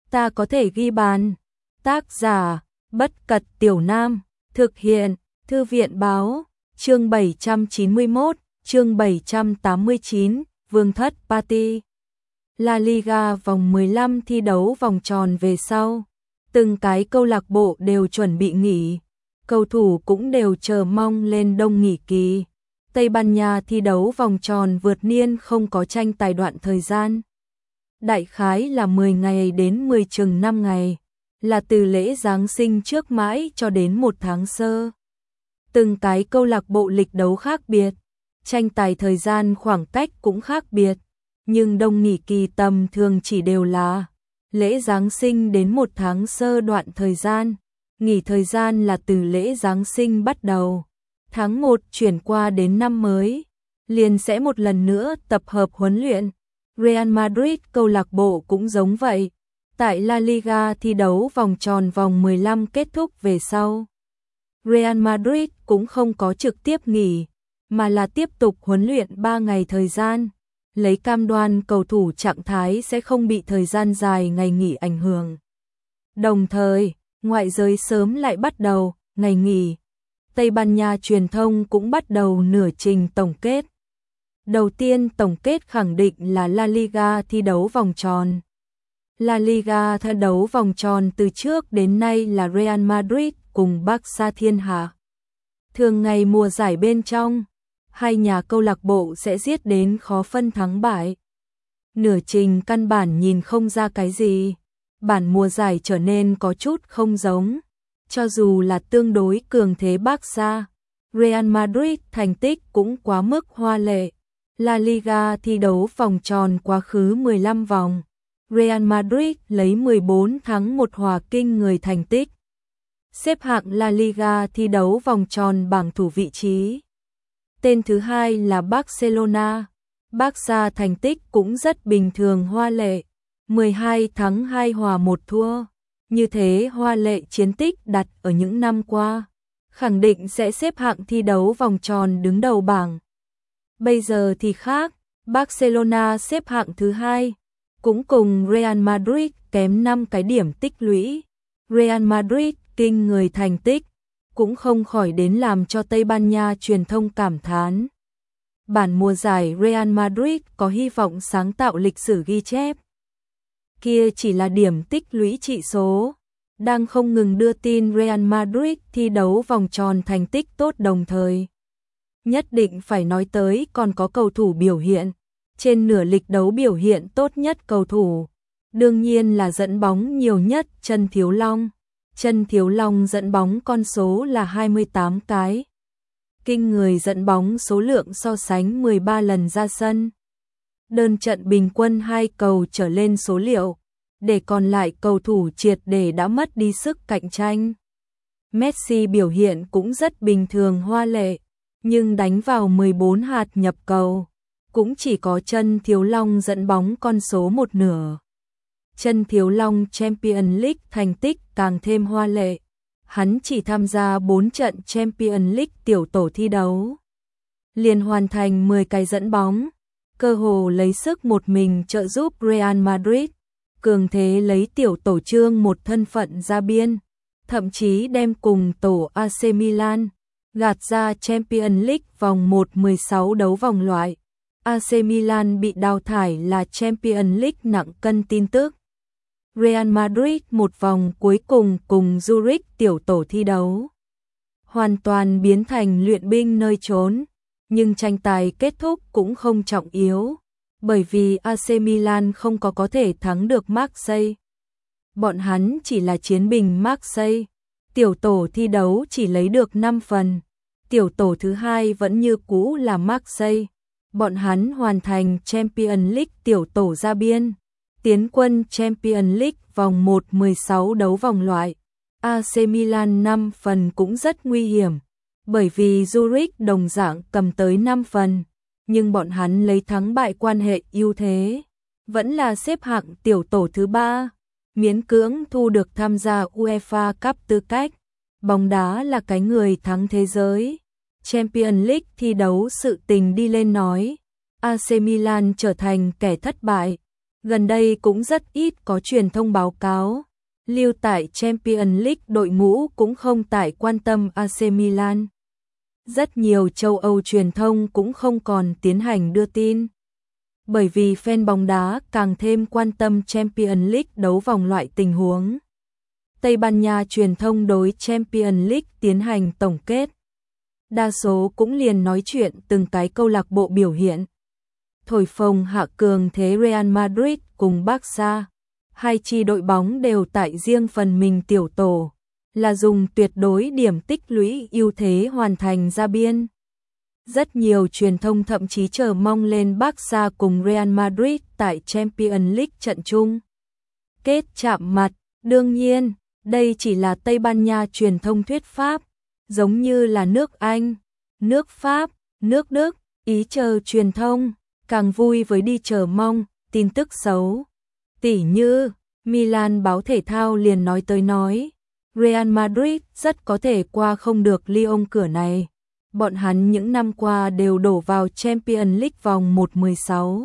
ta có thể ghi bàn. Tác giả, Bất Cật Tiểu Nam, thực hiện, Thư viện Báo, chương 791, chương 789, Vương thất Party. La Liga vòng 15 thi đấu vòng tròn về sau, từng cái câu lạc bộ đều chuẩn bị nghỉ, cầu thủ cũng đều chờ mong lên đông nghỉ kỳ. Tây Ban Nha thi đấu vòng tròn vượt niên không có tranh tài đoạn thời gian. Đại khái là 10 ngày đến 10 chừng 5 ngày, là từ lễ Giáng sinh trước mãi cho đến 1 tháng sơ. Từng cái câu lạc bộ lịch đấu khác biệt, tranh tài thời gian khoảng cách cũng khác biệt, nhưng đông nghỉ kỳ tầm thường chỉ đều là lễ Giáng sinh đến 1 tháng sơ đoạn thời gian. Nghỉ thời gian là từ lễ Giáng sinh bắt đầu, tháng 1 chuyển qua đến năm mới, liền sẽ một lần nữa tập hợp huấn luyện. Real Madrid câu lạc bộ cũng giống vậy, tại La Liga thi đấu vòng tròn vòng 15 kết thúc về sau. Real Madrid cũng không có trực tiếp nghỉ, mà là tiếp tục huấn luyện 3 ngày thời gian, lấy cam đoan cầu thủ trạng thái sẽ không bị thời gian dài ngày nghỉ ảnh hưởng. Đồng thời, ngoại giới sớm lại bắt đầu ngày nghỉ. Tây Ban Nha truyền thông cũng bắt đầu nửa trình tổng kết. Đầu tiên tổng kết khẳng định là La Liga thi đấu vòng tròn. La Liga thi đấu vòng tròn từ trước đến nay là Real Madrid cùng Barca thiên hạ. Thường ngày mùa giải bên trong, hai nhà câu lạc bộ sẽ giết đến khó phân thắng bại. Nửa trình căn bản nhìn không ra cái gì. Bản mùa giải trở nên có chút không giống. Cho dù là tương đối cường thế Barca, Real Madrid thành tích cũng quá mức hoa lệ. La Liga thi đấu vòng tròn quá khứ 15 vòng, Real Madrid lấy 14 thắng 1 hòa kinh người thành tích. Xếp hạng La Liga thi đấu vòng tròn bảng thủ vị trí. Tên thứ hai là Barcelona. Barca thành tích cũng rất bình thường hoa lệ, 12 thắng 2 hòa 1 thua. Như thế hoa lệ chiến tích đặt ở những năm qua, khẳng định sẽ xếp hạng thi đấu vòng tròn đứng đầu bảng. Bây giờ thì khác, Barcelona xếp hạng thứ hai, cũng cùng Real Madrid kém 5 cái điểm tích lũy. Real Madrid kinh người thành tích, cũng không khỏi đến làm cho Tây Ban Nha truyền thông cảm thán. Bản mùa giải Real Madrid có hy vọng sáng tạo lịch sử ghi chép. Kia chỉ là điểm tích lũy trị số, đang không ngừng đưa tin Real Madrid thi đấu vòng tròn thành tích tốt đồng thời. Nhất định phải nói tới còn có cầu thủ biểu hiện, trên nửa lịch đấu biểu hiện tốt nhất cầu thủ. Đương nhiên là dẫn bóng nhiều nhất Trần Thiếu Long. Trần Thiếu Long dẫn bóng con số là 28 cái. Kinh người dẫn bóng số lượng so sánh 13 lần ra sân. Đơn trận bình quân 2 cầu trở lên số liệu, để còn lại cầu thủ triệt để đã mất đi sức cạnh tranh. Messi biểu hiện cũng rất bình thường hoa lệ, nhưng đánh vào 14 hạt nhập cầu, cũng chỉ có Trần Thiếu Long dẫn bóng con số một nửa. Trần Thiếu Long Champions League thành tích càng thêm hoa lệ, hắn chỉ tham gia 4 trận Champions League tiểu tổ thi đấu, liền hoàn thành 10 cái dẫn bóng, cơ hồ lấy sức một mình trợ giúp Real Madrid, cường thế lấy tiểu tổ chương một thân phận ra biên, thậm chí đem cùng tổ AC Milan gạt ra Champions League vòng 1/16 đấu vòng loại. AC Milan bị đào thải là Champions League nặng cân tin tức. Real Madrid một vòng cuối cùng cùng Zurich tiểu tổ thi đấu, hoàn toàn biến thành luyện binh nơi trốn, nhưng tranh tài kết thúc cũng không trọng yếu, bởi vì AC Milan không có thể thắng được Marseille. Bọn hắn chỉ là chiến binh Marseille, tiểu tổ thi đấu chỉ lấy được 5 phần, tiểu tổ thứ hai vẫn như cũ là Marseille. Bọn hắn hoàn thành Champions League tiểu tổ ra biên, tiến quân Champions League vòng 1/16 đấu vòng loại. AC Milan 5 phần cũng rất nguy hiểm, bởi vì Zurich đồng dạng cầm tới 5 phần, nhưng bọn hắn lấy thắng bại quan hệ ưu thế, vẫn là xếp hạng tiểu tổ thứ 3, miễn cưỡng thu được tham gia UEFA Cup tư cách. Bóng đá là cái người thắng thế giới. Champions League thi đấu sự tình đi lên nói, AC Milan trở thành kẻ thất bại, Gần đây cũng rất ít có truyền thông báo cáo. Lưu tại Champions League đội ngũ cũng không tải quan tâm AC Milan. Rất nhiều châu Âu truyền thông cũng không còn tiến hành đưa tin. Bởi vì fan bóng đá càng thêm quan tâm Champions League đấu vòng loại tình huống. Tây Ban Nha truyền thông đối Champions League tiến hành tổng kết. Đa số cũng liền nói chuyện từng cái câu lạc bộ biểu hiện. Thổi phồng hạ cường thế Real Madrid cùng Barca. Hai chi đội bóng đều tại riêng phần mình tiểu tổ, là dùng tuyệt đối điểm tích lũy ưu thế hoàn thành ra biên. Rất nhiều truyền thông thậm chí chờ mong lên Barca cùng Real Madrid tại Champions League trận chung kết chạm mặt. Đương nhiên, đây chỉ là Tây Ban Nha truyền thông thuyết pháp, giống như là nước Anh, nước Pháp, nước Đức, Ý chờ truyền thông, càng vui với đi chờ mong tin tức xấu. Tỉ như, Milan báo thể thao liền nói tới nói, Real Madrid rất có thể qua không được Lyon cửa này. Bọn hắn những năm qua đều đổ vào Champions League vòng 1/16.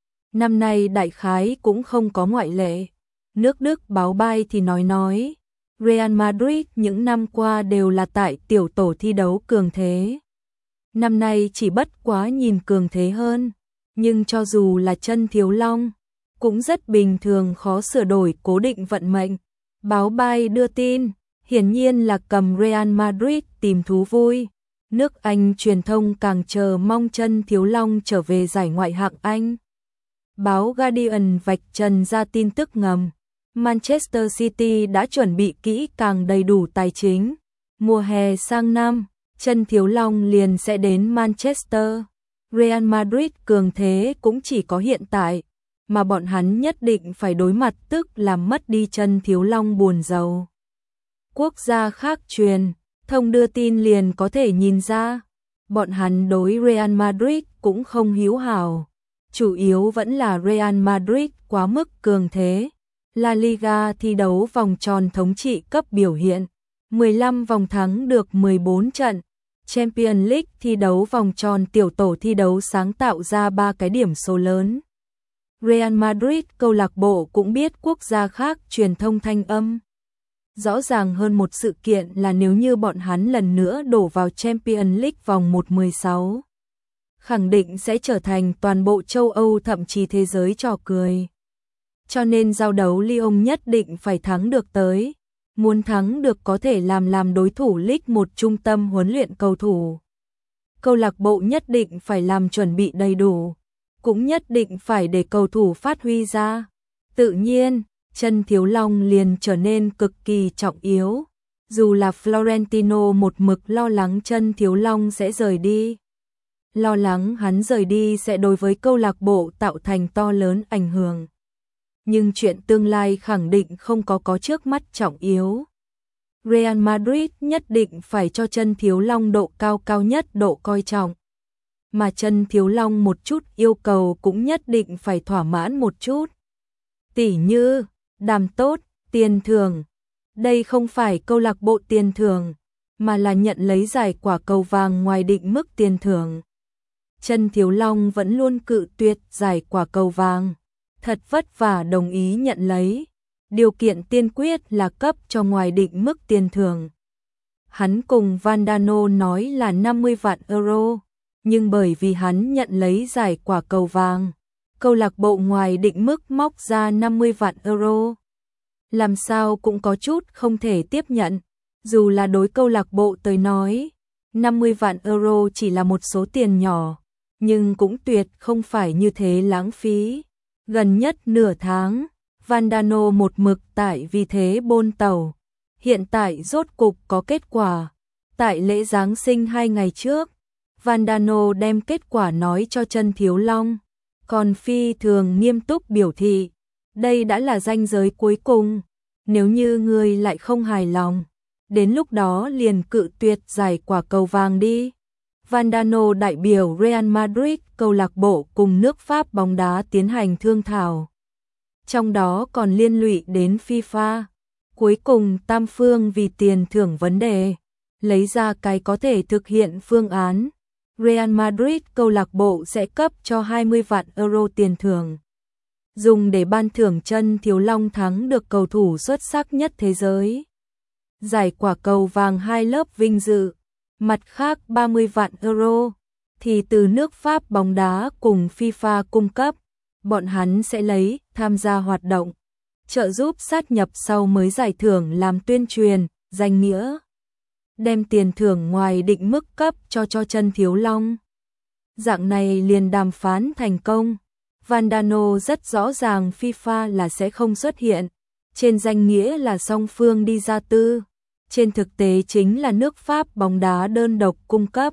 Năm nay đại khái cũng không có ngoại lệ. Nước Đức báo bay thì nói, Real Madrid những năm qua đều là tại tiểu tổ thi đấu cường thế. Năm nay chỉ bất quá nhìn cường thế hơn, nhưng cho dù là chân thiếu long, cũng rất bình thường khó sửa đổi cố định vận mệnh. Báo bay đưa tin, hiển nhiên là cầm Real Madrid tìm thú vui. Nước Anh truyền thông càng chờ mong chân thiếu long trở về giải Ngoại hạng Anh. Báo Guardian vạch trần ra tin tức ngầm. Manchester City đã chuẩn bị kỹ càng đầy đủ tài chính. Mùa hè sang năm, chân thiếu long liền sẽ đến Manchester. Real Madrid cường thế cũng chỉ có hiện tại, mà bọn hắn nhất định phải đối mặt tức làm mất đi chân thiếu long buồn giàu. Quốc gia khác truyền thông đưa tin liền có thể nhìn ra, bọn hắn đối Real Madrid cũng không hữu hảo. Chủ yếu vẫn là Real Madrid quá mức cường thế. La Liga thi đấu vòng tròn thống trị cấp biểu hiện, 15 vòng thắng được 14 trận. Champions League thi đấu vòng tròn tiểu tổ thi đấu sáng tạo ra 3 cái điểm số lớn. Real Madrid câu lạc bộ cũng biết quốc gia khác truyền thông thanh âm. Rõ ràng hơn một sự kiện là nếu như bọn hắn lần nữa đổ vào Champions League vòng 1/16, khẳng định sẽ trở thành toàn bộ châu Âu thậm chí thế giới trò cười. Cho nên giao đấu Lyon nhất định phải thắng được tới. Muốn thắng được có thể làm đối thủ League 1 trung tâm huấn luyện cầu thủ. Câu lạc bộ nhất định phải làm chuẩn bị đầy đủ, cũng nhất định phải để cầu thủ phát huy ra. Tự nhiên, chân thiếu long liền trở nên cực kỳ trọng yếu. Dù là Florentino một mực lo lắng chân thiếu long sẽ rời đi. Lo lắng hắn rời đi sẽ đối với câu lạc bộ tạo thành to lớn ảnh hưởng. Nhưng chuyện tương lai khẳng định không có trước mắt trọng yếu. Real Madrid nhất định phải cho chân thiếu long độ cao nhất độ coi trọng. Mà chân thiếu long một chút yêu cầu cũng nhất định phải thỏa mãn một chút. Tỉ như, đàm tốt, tiền thưởng. Đây không phải câu lạc bộ tiền thưởng, mà là nhận lấy giải quả cầu vàng ngoài định mức tiền thưởng. Chân thiếu long vẫn luôn cự tuyệt giải quả cầu vàng. Thật vất vả đồng ý nhận lấy. Điều kiện tiên quyết là cấp cho ngoài định mức tiền thưởng. Hắn cùng Vandano nói là 50 vạn euro, nhưng bởi vì hắn nhận lấy giải quả cầu vàng, câu lạc bộ ngoài định mức móc ra 50 vạn euro. Làm sao cũng có chút không thể tiếp nhận, dù là đối câu lạc bộ tới nói, 50 vạn euro chỉ là một số tiền nhỏ, nhưng cũng tuyệt không phải như thế lãng phí. Gần nhất nửa tháng, Vandano một mực tại vì thế bôn tàu. Hiện tại rốt cục có kết quả. Tại lễ Giáng sinh 2 ngày trước, Vandano đem kết quả nói cho chân thiếu long. Còn phi thường nghiêm túc biểu thị, đây đã là ranh giới cuối cùng. Nếu như người lại không hài lòng, đến lúc đó liền cự tuyệt giải quả cầu vàng đi. Vandano đại biểu Real Madrid câu lạc bộ cùng nước Pháp bóng đá tiến hành thương thảo. Trong đó còn liên lụy đến FIFA. Cuối cùng tam phương vì tiền thưởng vấn đề, lấy ra cái có thể thực hiện phương án. Real Madrid câu lạc bộ sẽ cấp cho 20 vạn euro tiền thưởng. dùng để ban thưởng Chân Thiếu Long thắng được cầu thủ xuất sắc nhất thế giới. Giải quả cầu vàng 2 lớp vinh dự, mặt khác 30 vạn euro thì từ nước Pháp bóng đá cùng FIFA cung cấp, bọn hắn sẽ lấy tham gia hoạt động trợ giúp sát nhập sau mới giải thưởng làm tuyên truyền, danh nghĩa đem tiền thưởng ngoài định mức cấp cho Chân Thiếu Long. Dạng này liền đàm phán thành công. Vandano rất rõ ràng FIFA là sẽ không xuất hiện, trên danh nghĩa là song phương đi ra tư, trên thực tế chính là nước Pháp bóng đá đơn độc cung cấp.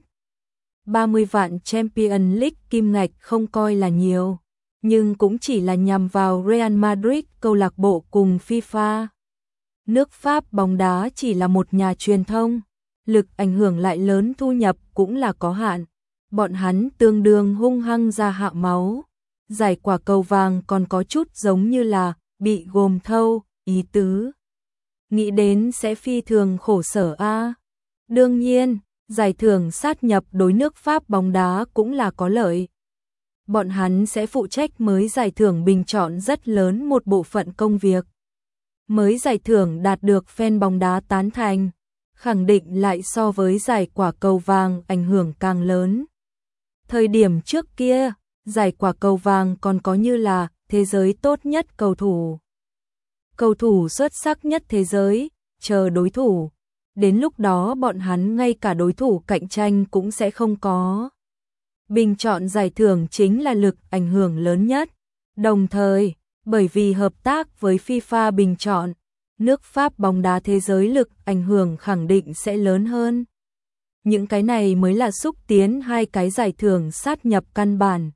30 vạn Champions League kim ngạch không coi là nhiều, nhưng cũng chỉ là nhằm vào Real Madrid câu lạc bộ cùng FIFA. Nước Pháp bóng đá chỉ là một nhà truyền thông, lực ảnh hưởng lại lớn, thu nhập cũng là có hạn. Bọn hắn tương đương hung hăng ra hạ máu. Giải quả cầu vàng còn có chút giống như là bị gồm thâu, ý tứ. Nghĩ đến sẽ phi thường khổ sở a. Đương nhiên, giải thưởng sát nhập đối nước Pháp bóng đá cũng là có lợi. Bọn hắn sẽ phụ trách mới giải thưởng bình chọn rất lớn một bộ phận công việc. Mới giải thưởng đạt được fan bóng đá tán thành, khẳng định lại so với giải quả cầu vàng ảnh hưởng càng lớn. Thời điểm trước kia, giải quả cầu vàng còn có như là thế giới tốt nhất cầu thủ. Cầu thủ xuất sắc nhất thế giới, chờ đối thủ. Đến lúc đó bọn hắn ngay cả đối thủ cạnh tranh cũng sẽ không có. Bình chọn giải thưởng chính là lực ảnh hưởng lớn nhất. Đồng thời, bởi vì hợp tác với FIFA bình chọn, nước Pháp bóng đá thế giới lực ảnh hưởng khẳng định sẽ lớn hơn. Những cái này mới là xúc tiến hai cái giải thưởng sát nhập căn bản.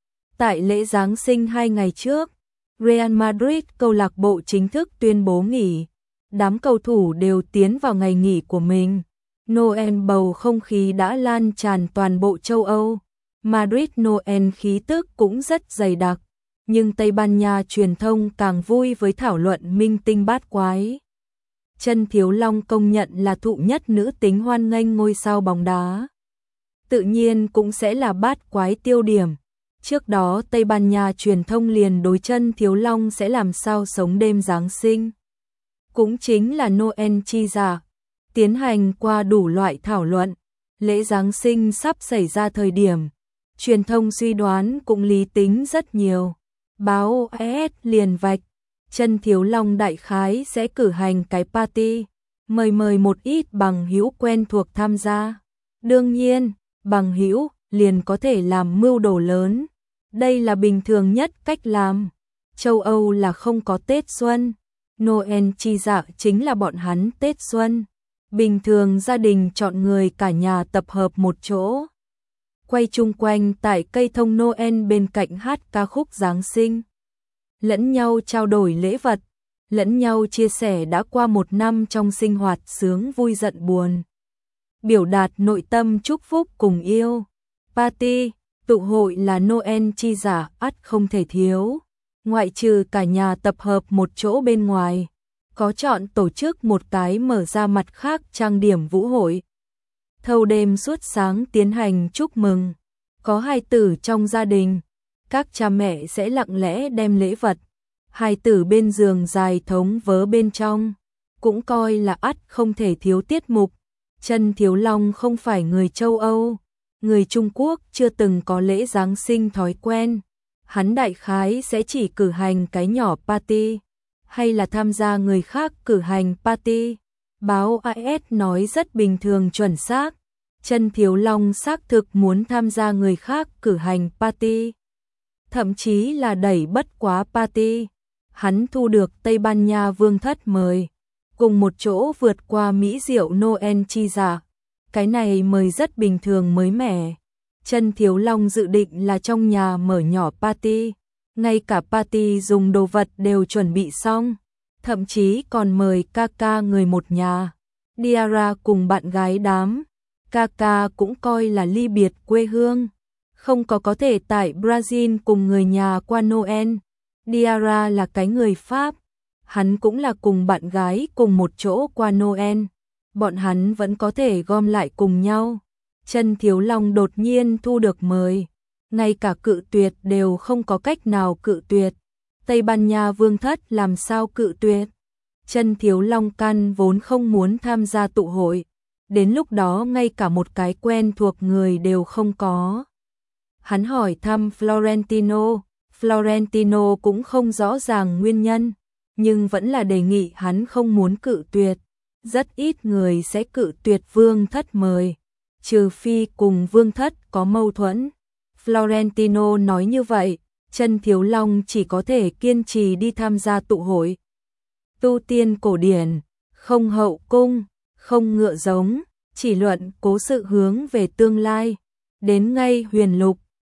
Tại lễ Giáng sinh 2 ngày trước, Real Madrid câu lạc bộ chính thức tuyên bố nghỉ. Đám cầu thủ đều tiến vào ngày nghỉ của mình. Noel bầu không khí đã lan tràn toàn bộ châu Âu. Madrid Noel khí tức cũng rất dày đặc. Nhưng Tây Ban Nha truyền thông càng vui với thảo luận minh tinh bát quái. Chân Thiếu Long công nhận là thụ nhất nữ tính hoan nghênh ngôi sao bóng đá. Tự nhiên cũng sẽ là bát quái tiêu điểm. Trước đó Tây Ban Nha truyền thông liền đối Chân Thiếu Long sẽ làm sao sống đêm Giáng sinh. Cũng chính là Noel chi giả. Tiến hành qua đủ loại thảo luận. Lễ Giáng sinh sắp xảy ra thời điểm. Truyền thông suy đoán cũng lý tính rất nhiều. Báo AS liền vạch. Chân Thiếu Long đại khái sẽ cử hành cái party. Mời một ít bằng hữu quen thuộc tham gia. Đương nhiên, bằng hữu liền có thể làm mưu đồ lớn. Đây là bình thường nhất cách làm. Châu Âu là không có Tết Xuân. Noel chi dạ chính là bọn hắn Tết Xuân. Bình thường gia đình chọn người cả nhà tập hợp một chỗ. Quay chung quanh tại cây thông Noel bên cạnh hát ca khúc Giáng sinh. Lẫn nhau trao đổi lễ vật. Lẫn nhau chia sẻ đã qua một năm trong sinh hoạt sướng vui giận buồn. Biểu đạt nội tâm chúc phúc cùng yêu. Party, tụ hội là Noel chi giả ắt không thể thiếu. Ngoại trừ cả nhà tập hợp một chỗ bên ngoài, có chọn tổ chức một cái mở ra mặt khác trang điểm vũ hội. Thâu đêm suốt sáng tiến hành chúc mừng. Có hài tử trong gia đình, các cha mẹ sẽ lặng lẽ đem lễ vật. Hài tử bên giường dài thống vớ bên trong, cũng coi là ắt không thể thiếu tiết mục. Chân Thiếu Long không phải người châu Âu, người Trung Quốc chưa từng có lễ Giáng sinh thói quen. Hắn đại khái sẽ chỉ cử hành cái nhỏ party, hay là tham gia người khác cử hành party. Báo AS nói rất bình thường chuẩn xác. Chân Thiếu Long xác thực muốn tham gia người khác cử hành party. Thậm chí là đẩy bất quá party. Hắn thu được Tây Ban Nha vương thất mời. Cùng một chỗ vượt qua mỹ diệu Noel chi giả. Cái này mời rất bình thường mới mẻ. Chân Thiếu Long dự định là trong nhà mở nhỏ party. Ngay cả party dùng đồ vật đều chuẩn bị xong. Thậm chí còn mời Kaka người một nhà. Diarra cùng bạn gái đám. Kaka cũng coi là ly biệt quê hương. Không có thể tại Brazil cùng người nhà qua Noel. Diarra là cái người Pháp. Hắn cũng là cùng bạn gái cùng một chỗ qua Noel. Bọn hắn vẫn có thể gom lại cùng nhau. Chân Thiếu Long đột nhiên thu được mời. Ngay cả cự tuyệt đều không có cách nào cự tuyệt. Tây Ban Nha vương thất làm sao cự tuyệt. Chân Thiếu Long căn vốn không muốn tham gia tụ hội, đến lúc đó ngay cả một cái quen thuộc người đều không có. Hắn hỏi thăm Florentino, Florentino cũng không rõ ràng nguyên nhân, nhưng vẫn là đề nghị hắn không muốn cự tuyệt. Rất ít người sẽ cự tuyệt vương thất mời, trừ phi cùng vương thất có mâu thuẫn. Florentino nói như vậy, Chân Thiếu Long chỉ có thể kiên trì đi tham gia tụ hội. Tu tiên cổ điển, không hậu cung, không ngựa giống, chỉ luận cố sự hướng về tương lai. Đến ngay huyền lục,